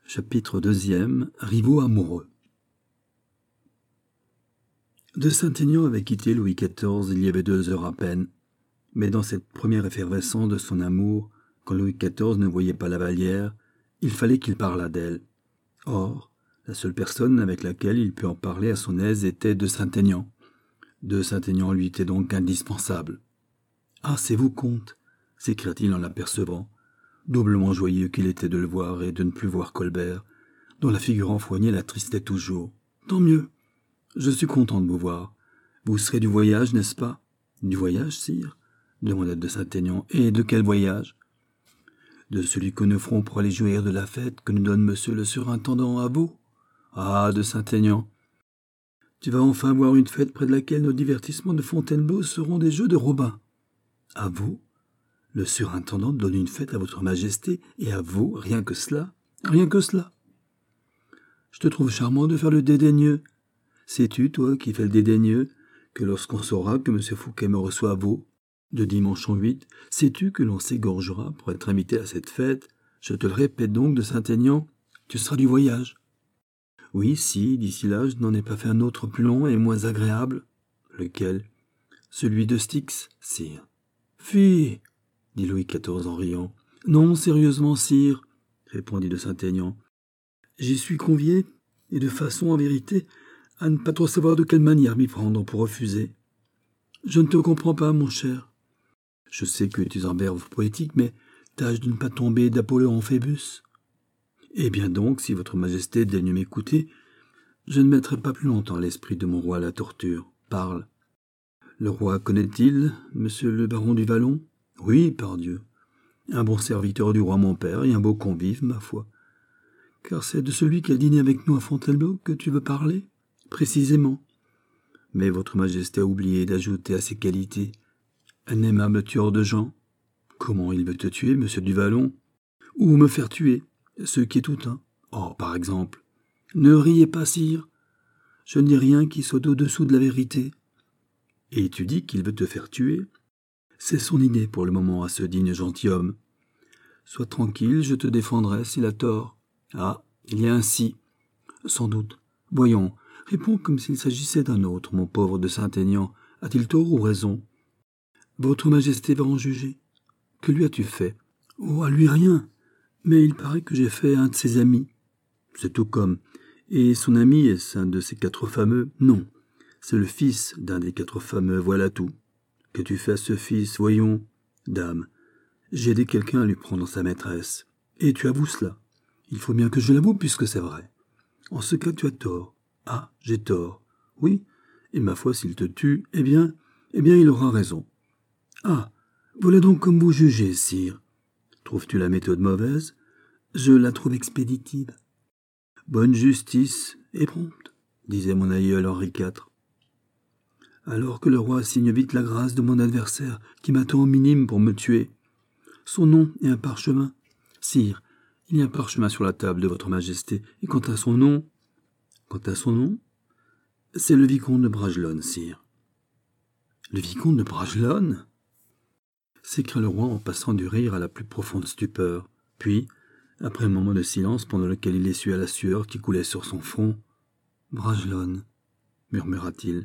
Chapitre 2. Rivaux amoureux. De Saint-Aignan avait quitté Louis XIV il y avait 2 heures à peine, mais dans cette première effervescence de son amour, quand Louis XIV ne voyait pas la Vallière, il fallait qu'il parlât d'elle. Or, la seule personne avec laquelle il put en parler à son aise était de Saint-Aignan. De Saint-Aignan lui était donc indispensable. « Ah, c'est vous, comte !» s'écria-t-il en l'apercevant, doublement joyeux qu'il était de le voir et de ne plus voir Colbert, dont la figure enfroignée l'attristait toujours. « Tant mieux. Je suis content de vous voir. Vous serez du voyage, n'est-ce pas ?»« Du voyage, sire ?» demanda de Saint-Aignan. « Et de quel voyage ?»« De celui que nous ferons pour aller jouir de la fête que nous donne monsieur le surintendant à Vaux. »« Ah, de Saint-Aignan, tu vas enfin voir une fête près de laquelle nos divertissements de Fontainebleau seront des jeux de Robin. »« À Vaux ? Le surintendant donne une fête à votre majesté, et à Vaux, rien que cela. Rien que cela. Je te trouve charmant de faire le dédaigneux. Sais-tu, toi, qui fais le dédaigneux, que lorsqu'on saura que M. Fouquet me reçoit à Vaux, de dimanche en 8, sais-tu que l'on s'égorgera pour être invité à cette fête? Je te le répète donc, de Saint-Aignan, tu seras du voyage. Oui, si, d'ici là, je n'en ai pas fait un autre plus long et moins agréable. Lequel? Celui de Styx, sire. Fi, dit Louis XIV en riant. Non, sérieusement, sire, répondit de Saint-Aignan. J'y suis convié, et de façon, en vérité, à ne pas trop savoir de quelle manière m'y prendre pour refuser. Je ne te comprends pas, mon cher. Je sais que tu es un verbe poétique, mais tâche de ne pas tomber d'Apollon Phébus. Eh bien donc, si votre majesté daigne m'écouter, je ne mettrai pas plus longtemps l'esprit de mon roi à la torture. Parle. Le roi connaît-il, monsieur le baron du Vallon? Oui, pardieu. Un bon serviteur du roi mon père et un beau convive, ma foi. Car c'est de celui qui a dîné avec nous à Fontainebleau que tu veux parler? Précisément. Mais votre majesté a oublié d'ajouter à ses qualités un aimable tueur de gens. Comment il veut te tuer, monsieur du Vallon? Ou me faire tuer, ce qui est tout un. Oh, par exemple. Ne riez pas, sire. Je ne dis rien qui soit au-dessous de la vérité. Et tu dis qu'il veut te faire tuer? C'est son idée pour le moment à ce digne gentilhomme. Sois tranquille, je te défendrai s'il a tort. Ah, il y a un si. Sans doute. Voyons, réponds comme s'il s'agissait d'un autre, mon pauvre de Saint-Aignan. A-t-il tort ou raison? Votre majesté va en juger. Que lui as-tu fait? Oh, à lui rien. Mais il paraît que j'ai fait un de ses amis. C'est tout comme. Et son ami est-ce un de ces 4 fameux? Non. C'est le fils d'un des 4 fameux, voilà tout. Que tu fais à ce fils, voyons. Dame, j'ai aidé quelqu'un à lui prendre sa maîtresse. Et tu avoues cela. Il faut bien que je l'avoue puisque c'est vrai. En ce cas, tu as tort. Ah, j'ai tort. Oui, et ma foi, s'il te tue, eh bien, il aura raison. Ah, voilà donc comme vous jugez, sire. Trouves-tu la méthode mauvaise? Je la trouve expéditive. Bonne justice et prompte, disait mon aïeul Henri IV. Alors que le roi signe vite la grâce de mon adversaire, qui m'attend au minime pour me tuer. Son nom et un parchemin. Sire, il y a un parchemin sur la table de votre majesté, et quant à son nom, c'est le vicomte de Bragelonne, sire. Le vicomte de Bragelonne? S'écria le roi en passant du rire à la plus profonde stupeur. Puis, après un moment de silence pendant lequel il essuya la sueur qui coulait sur son front, « Bragelonne, murmura-t-il. »«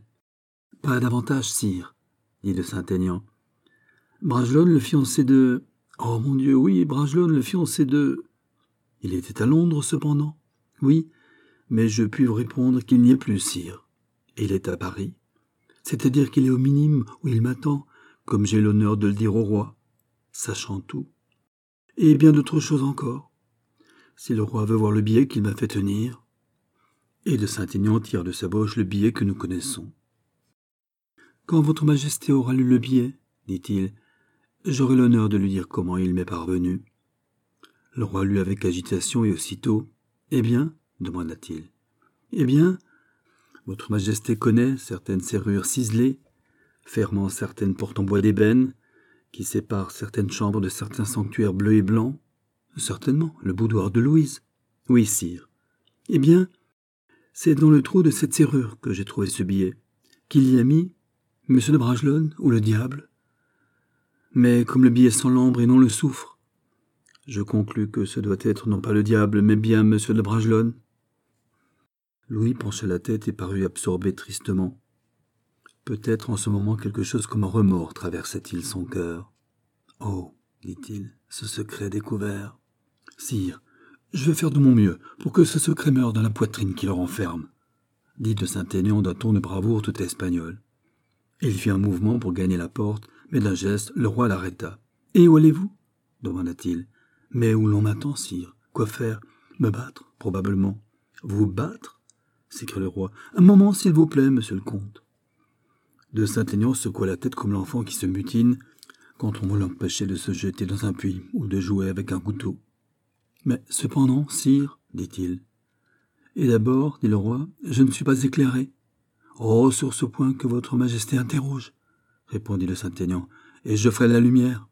Pas davantage, sire, dit de Saint-Aignan. Bragelonne, le fiancé de... Oh mon Dieu, oui, Bragelonne, le fiancé de... Il était à Londres, cependant. Oui, mais je puis vous répondre qu'il n'y est plus, sire. Et il est à Paris. C'est-à-dire qu'il est au minime où il m'attend, comme j'ai l'honneur de le dire au roi, sachant tout. Et bien d'autres choses encore. Si le roi veut voir le billet qu'il m'a fait tenir... » Et de Saint-Aignan tire de sa poche le billet que nous connaissons. « Quand votre majesté aura lu le billet, dit-il, j'aurai l'honneur de lui dire comment il m'est parvenu. » Le roi lut avec agitation et aussitôt. « Eh bien, demanda-t-il. Eh bien, votre majesté connaît certaines serrures ciselées, fermant certaines portes en bois d'ébène, qui séparent certaines chambres de certains sanctuaires bleus et blancs. Certainement, le boudoir de Louise. Oui, sire. Eh bien, c'est dans le trou de cette serrure que j'ai trouvé ce billet. Qu'il y a mis, monsieur de Bragelonne ou le diable? Mais comme le billet sent l'ambre et non le soufre, Je conclus que ce doit être non pas le diable, mais bien monsieur de Bragelonne. Louis pencha la tête et parut absorbé tristement. Peut-être en ce moment quelque chose comme un remords traversait-il son cœur. « Oh, dit-il, ce secret découvert. Sire, je vais faire de mon mieux pour que ce secret meure dans la poitrine qui le renferme, dit de Saint-Aignan d'un ton de bravoure tout espagnol. Il fit un mouvement pour gagner la porte, mais d'un geste, le roi l'arrêta. « Et où allez-vous » demanda-t-il. « Mais où l'on m'attend, sire. Quoi faire ? Me battre, probablement. »« Vous battre » s'écria le roi. « Un moment, s'il vous plaît, monsieur le comte. » De Saint-Aignan secoua la tête comme l'enfant qui se mutine quand on veut l'empêcher de se jeter dans un puits ou de jouer avec un couteau. « Mais cependant, sire, dit-il. »« Et d'abord, dit le roi, je ne suis pas éclairé. »« Oh, sur ce point que votre majesté interroge, répondit de Saint-Aignan, et je ferai la lumière.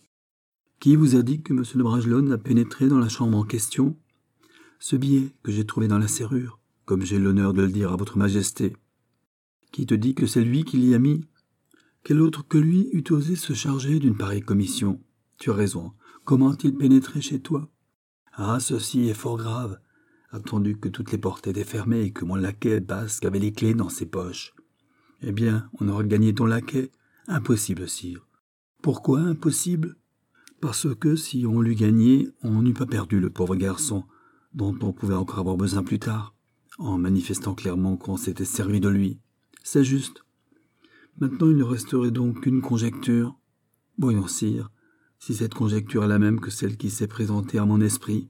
Qui vous a dit que M. de Bragelonne a pénétré dans la chambre en question ? Ce billet que j'ai trouvé dans la serrure, comme j'ai l'honneur de le dire à votre majesté. Qui te dit que c'est lui qui l'y a mis ? Quel autre que lui eût osé se charger d'une pareille commission ? Tu as raison. Comment a-t-il pénétré chez toi ? Ah, ceci est fort grave, attendu que toutes les portes étaient fermées et que mon laquais basque avait les clés dans ses poches. Eh bien, on aura gagné ton laquais. Impossible, sire. Pourquoi impossible ? Parce que si on l'eût gagné, on n'eût pas perdu le pauvre garçon, dont on pouvait encore avoir besoin plus tard, en manifestant clairement qu'on s'était servi de lui. C'est juste. Maintenant, il ne resterait donc qu'une conjecture. Voyons, sire, si cette conjecture est la même que celle qui s'est présentée à mon esprit.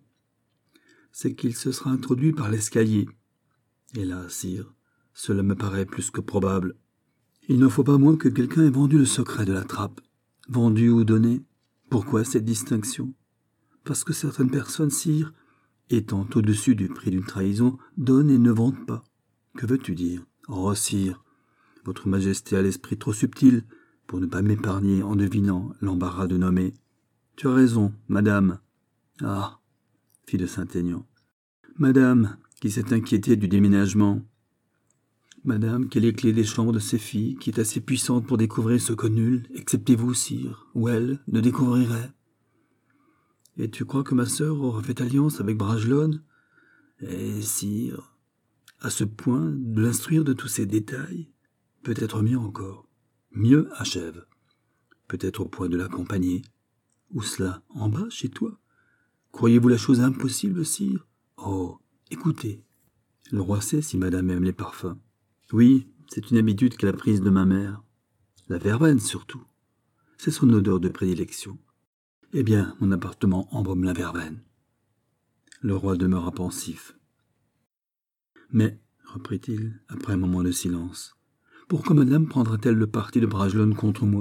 C'est qu'il se sera introduit par l'escalier. Et là, sire, cela me paraît plus que probable. Il ne faut pas moins que quelqu'un ait vendu le secret de la trappe. Vendu ou donné. Pourquoi cette distinction ? Parce que certaines personnes, sire, étant au-dessus du prix d'une trahison, donnent et ne vendent pas. Que veux-tu dire ? Oh, sire, votre majesté a l'esprit trop subtil pour ne pas m'épargner en devinant l'embarras de nommer. Tu as raison, madame. Ah, fit de Saint-Aignan. Madame, qui s'est inquiétée du déménagement. Madame, qui a les clés des chambres de ses filles, qui est assez puissante pour découvrir ce que nul, excepté vous, sire, ou elle, ne découvrirait. Et tu crois que ma sœur aura fait alliance avec Bragelonne ? Eh, sire, à ce point de l'instruire de tous ces détails, peut-être mieux encore. Mieux, achève. Peut-être au point de l'accompagner. Où cela ? En bas, chez toi ? Croyez-vous la chose impossible, sire ? Oh, écoutez. Le roi sait si madame aime les parfums. Oui, c'est une habitude qu'elle a prise de ma mère. La verveine, surtout. C'est son odeur de prédilection. Eh bien, mon appartement embaume la verveine. Le roi demeura pensif. Mais, reprit-il, après un moment de silence, pourquoi madame prendra-t-elle le parti de Bragelonne contre moi ?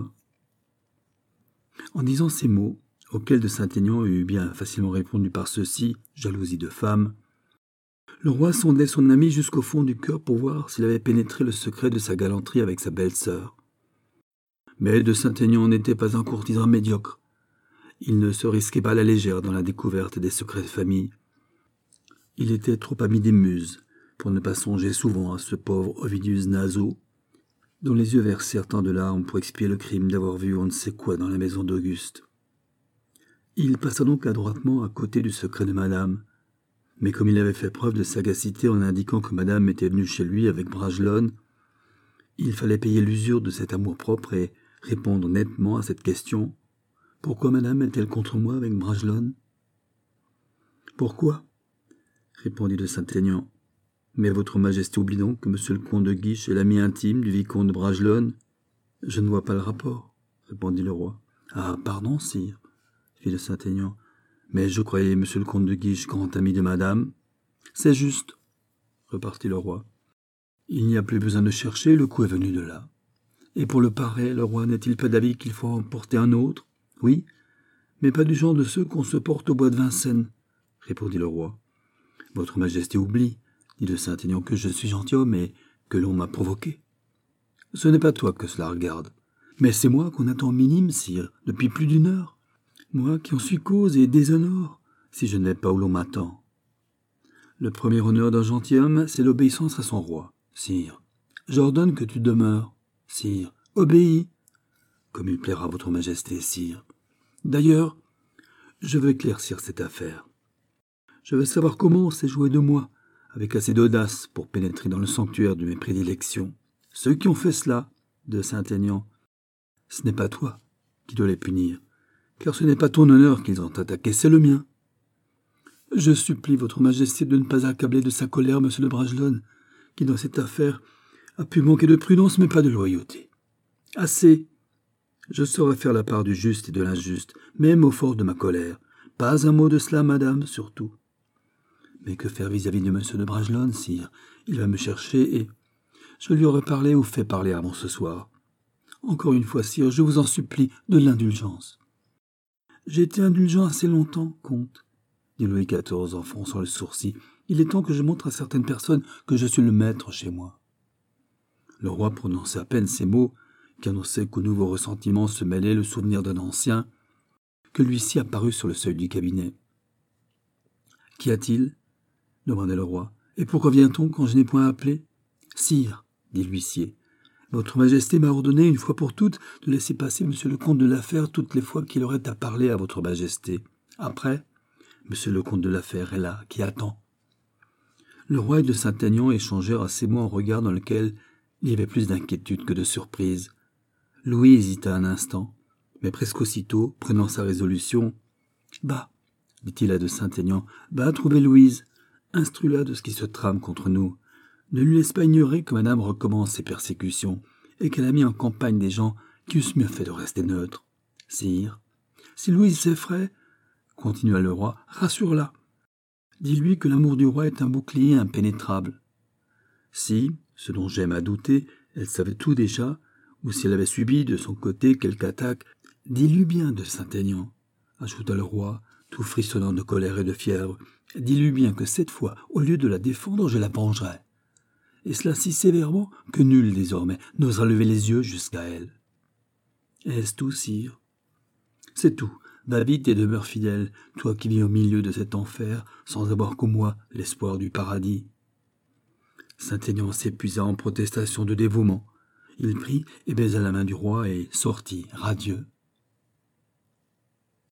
En disant ces mots, auxquels de Saint-Aignan eut bien facilement répondu par ceci, jalousie de femme, le roi sondait son ami jusqu'au fond du cœur pour voir s'il avait pénétré le secret de sa galanterie avec sa belle-sœur. Mais de Saint-Aignan n'était pas un courtisan médiocre. Il ne se risquait pas à la légère dans la découverte des secrets de famille. Il était trop ami des muses pour ne pas songer souvent à ce pauvre Ovidius Naso, dont les yeux versèrent tant de larmes pour expier le crime d'avoir vu on ne sait quoi dans la maison d'Auguste. Il passa donc adroitement à côté du secret de madame, mais comme il avait fait preuve de sagacité en indiquant que madame était venue chez lui avec Bragelonne, il fallait payer l'usure de cet amour-propre et répondre nettement à cette question. Pourquoi madame est-elle contre moi avec Bragelonne ? Pourquoi ? Répondit de Saint-Aignan. Mais votre majesté oublie donc que monsieur le comte de Guiche est l'ami intime du vicomte de Bragelonne. Je ne vois pas le rapport, répondit le roi. Ah, pardon, sire, fit de Saint-Aignan. Mais je croyais monsieur le comte de Guiche grand ami de madame. C'est juste, repartit le roi. Il n'y a plus besoin de chercher, le coup est venu de là. Et pour le pareil, le roi n'est-il pas d'avis qu'il faut en porter un autre ? Oui, mais pas du genre de ceux qu'on se porte au bois de Vincennes, répondit le roi. Votre majesté oublie, dit de Saint-Aignan, que je suis gentilhomme et que l'on m'a provoqué. Ce n'est pas toi que cela regarde, mais c'est moi qu'on attend minime, sire, depuis plus d'une heure. Moi qui en suis cause et déshonore, si je ne vais pas où l'on m'attend. Le premier honneur d'un gentilhomme, c'est l'obéissance à son roi, sire. J'ordonne que tu demeures, sire. Obéis, comme il plaira à votre majesté, sire. D'ailleurs, Je veux éclaircir cette affaire. Je veux savoir comment on s'est joué de moi, avec assez d'audace pour pénétrer dans le sanctuaire de mes prédilections. Ceux qui ont fait cela, de Saint-Aignan, ce n'est pas toi qui dois les punir, car ce n'est pas ton honneur qu'ils ont attaqué, c'est le mien. Je supplie votre majesté de ne pas accabler de sa colère monsieur de Bragelonne, qui dans cette affaire a pu manquer de prudence mais pas de loyauté. Assez. Je saurai faire la part du juste et de l'injuste, même au fort de ma colère. Pas un mot de cela, madame, surtout. Mais que faire vis-à-vis de monsieur de Bragelonne, sire? Il va me chercher et... Je lui aurais parlé ou fait parler avant ce soir. Encore une fois, sire, je vous en supplie, de l'indulgence. J'ai été indulgent assez longtemps, comte, dit Louis XIV en fronçant le sourcil. Il est temps que je montre à certaines personnes que je suis le maître chez moi. Le roi prononçait à peine ces mots, qui annonçaient qu'au nouveau ressentiment se mêlait le souvenir d'un ancien, que l'huissier apparut sur le seuil du cabinet. « Qu'y a-t-il » demanda le roi. « Et pourquoi vient-on quand je n'ai point appelé ?»« Sire, » dit l'huissier, « votre majesté m'a ordonné une fois pour toutes de laisser passer monsieur le comte de la Fère toutes les fois qu'il aurait à parler à votre majesté. Après, monsieur le comte de la Fère est là, qui attend. » Le roi et de Saint-Aignan échangèrent à ces mots un regard dans lequel il y avait plus d'inquiétude que de surprise. Louis hésita un instant, mais presque aussitôt, prenant sa résolution, « Bah, dit-il à de Saint-Aignan, va trouver Louise, instruis-la de ce qui se trame contre nous. Ne lui laisse pas ignorer que madame recommence ses persécutions et qu'elle a mis en campagne des gens qui eussent mieux fait de rester neutres. Sire, si Louise s'effraie, continua le roi, rassure-la. Dis-lui que l'amour du roi est un bouclier impénétrable. Si, ce dont j'aime à douter, elle savait tout déjà, ou si elle avait subi de son côté quelque attaque, dis-lui bien de Saint-Aignan, ajouta le roi, tout frissonnant de colère et de fièvre. Dis-lui bien que cette fois, au lieu de la défendre, je la vengerai. Et cela si sévèrement que nul désormais n'osera lever les yeux jusqu'à elle. Est-ce tout, sire? C'est tout. Va vite et demeure fidèle, toi qui vis au milieu de cet enfer, sans avoir qu'au moi l'espoir du paradis. Saint-Aignan s'épuisa en protestations de dévouement. Il prit et baisa la main du roi et sortit, radieux.